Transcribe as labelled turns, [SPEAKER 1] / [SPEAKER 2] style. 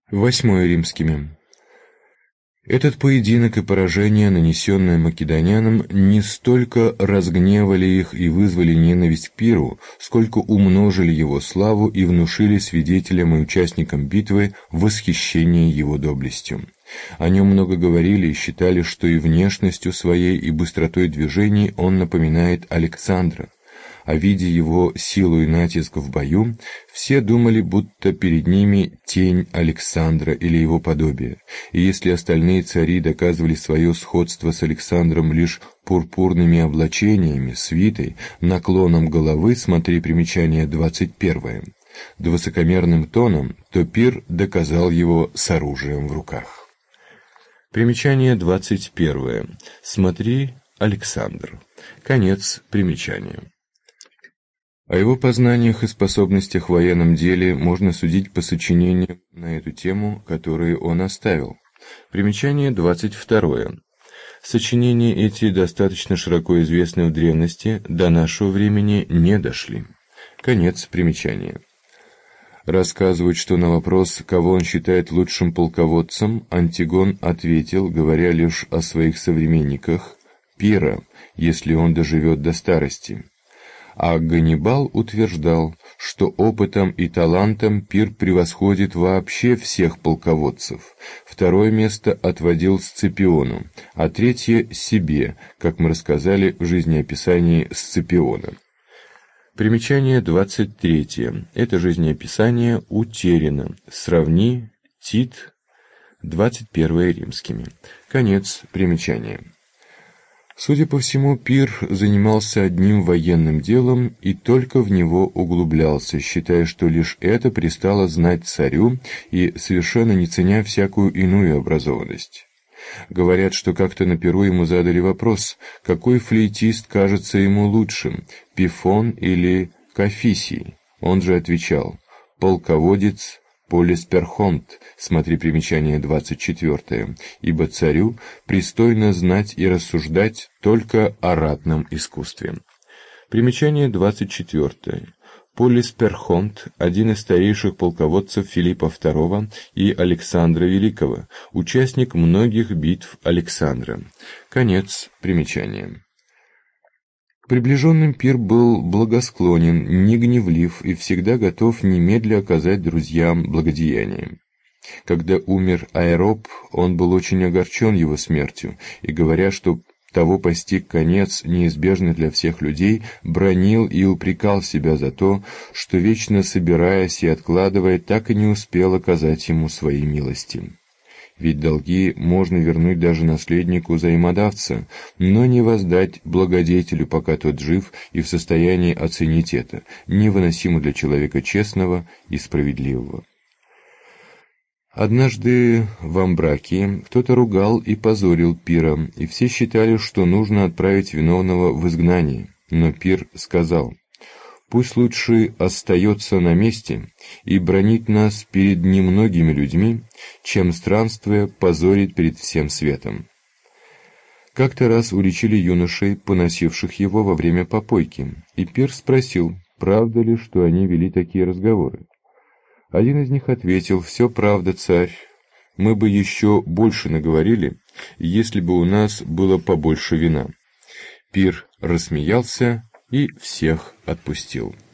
[SPEAKER 1] Восьмое римскими. Этот поединок и поражение, нанесенное македонянам, не столько разгневали их и вызвали ненависть к Пиру, сколько умножили его славу и внушили свидетелям и участникам битвы восхищение его доблестью. О нем много говорили и считали, что и внешностью своей, и быстротой движений он напоминает Александра. А видя его силу и натиск в бою, все думали, будто перед ними тень Александра или его подобие, и если остальные цари доказывали свое сходство с Александром лишь пурпурными облачениями, свитой, наклоном головы, смотри примечание 21, да высокомерным тоном, то Пир доказал его с оружием в руках. Примечание 21. Смотри Александр. Конец примечания. О его познаниях и способностях в военном деле можно судить по сочинениям на эту тему, которые он оставил. Примечание 22. Сочинения эти достаточно широко известны в древности, до нашего времени не дошли. Конец примечания. Рассказывают, что на вопрос, кого он считает лучшим полководцем, Антигон ответил, говоря лишь о своих современниках, Пира, если он доживет до старости. А Ганнибал утверждал, что опытом и талантом Пир превосходит вообще всех полководцев. Второе место отводил Сципиону, а третье — себе, как мы рассказали в жизнеописании Сципиона. Примечание 23. Это жизнеописание утеряно. Сравни Тит, 21 римскими. Конец примечания. Судя по всему, Пир занимался одним военным делом и только в него углублялся, считая, что лишь это пристало знать царю и совершенно не ценя всякую иную образованность. Говорят, что как-то на Пиру ему задали вопрос, какой флейтист кажется ему лучшим, Пифон или Кафисий. Он же отвечал: полководец Полисперхонт, смотри примечание 24, ибо царю пристойно знать и рассуждать только о ратном искусстве. Примечание 24. Полисперхонт – один из старейших полководцев Филиппа II и Александра Великого, участник многих битв Александра. Конец примечания. К приближенным Пир был благосклонен, не гневлив и всегда готов немедля оказать друзьям благодеяние. Когда умер Аэроп, он был очень огорчен его смертью, и, говоря, что того постиг конец, неизбежный для всех людей, бранил и упрекал себя за то, что, вечно собираясь и откладывая, так и не успел оказать ему свои милости. Ведь долги можно вернуть даже наследнику взаимодавца, но не воздать благодетелю, пока тот жив и в состоянии оценить это, невыносимо для человека честного и справедливого. Однажды в Амбракии кто-то ругал и позорил Пира, и все считали, что нужно отправить виновного в изгнание. Но Пир сказал: «Пусть лучше остается на месте и бранит нас перед немногими людьми, чем, странствуя, позорит перед всем светом». Как-то раз уличили юношей, поносивших его во время попойки, и Пир спросил, правда ли, что они вели такие разговоры. Один из них ответил: «Все правда, царь, мы бы еще больше наговорили, если бы у нас было побольше вина». Пир рассмеялся и всех отпустил.